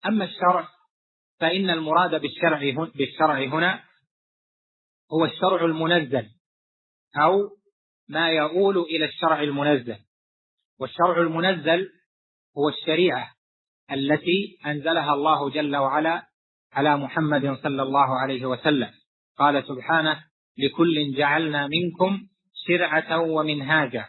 أما الشرع فإن المراد بالشرع هنا هو الشرع المنزل أو ما يؤول إلى الشرع المنزل. والشرع المنزل هو الشريعة التي أنزلها الله جل وعلا على محمد صلى الله عليه وسلم. قال سبحانه: لكل جعلنا منكم شرعة ومنهاجا.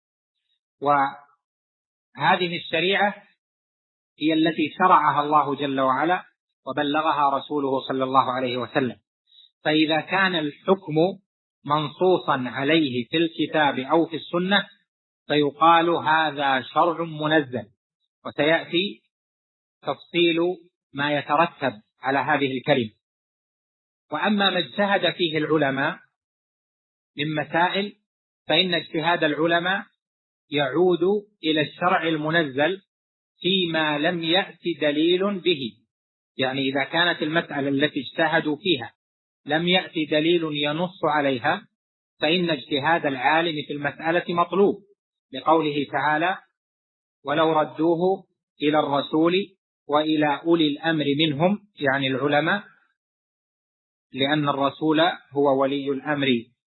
وهذه الشريعة هي التي شرعها الله جل وعلا وبلغها رسوله صلى الله عليه وسلم. فإذا كان الحكم منصوصا عليه في الكتاب أو في السنة فيقال هذا شرع منزل، وسيأتي تفصيل ما يترتب على هذه الكلمة. وأما ما اجتهد فيه العلماء من مسائل فإن اجتهاد العلماء يعود إلى الشرع المنزل فيما لم يأتي دليل به. يعني إذا كانت المسألة التي اجتهدوا فيها لم يأتي دليل ينص عليها فإن اجتهاد العالم في المسألة مطلوب، لقوله تعالى: ولو ردوه إلى الرسول وإلى أولي الأمر منهم، يعني العلماء، لأن الرسول هو ولي الأمر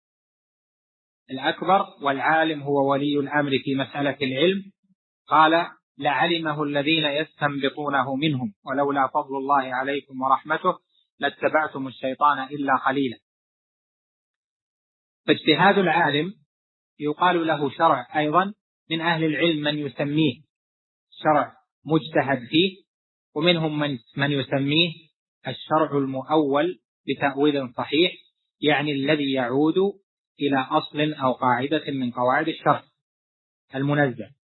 الأكبر والعالم هو ولي الأمر في مسألة العلم. قال: لعلمه الذين يستنبطونه منهم ولولا فضل الله عليكم ورحمته لاتبعتم الشيطان إلا قليلا. فاجتهاد العالم يقال له شرع. أيضا من أهل العلم من يسميه شرع مجتهد فيه، ومنهم من يسميه الشرع المؤول بتأويل صحيح، يعني الذي يعود إلى أصل أو قاعدة من قواعد الشرع المنزل.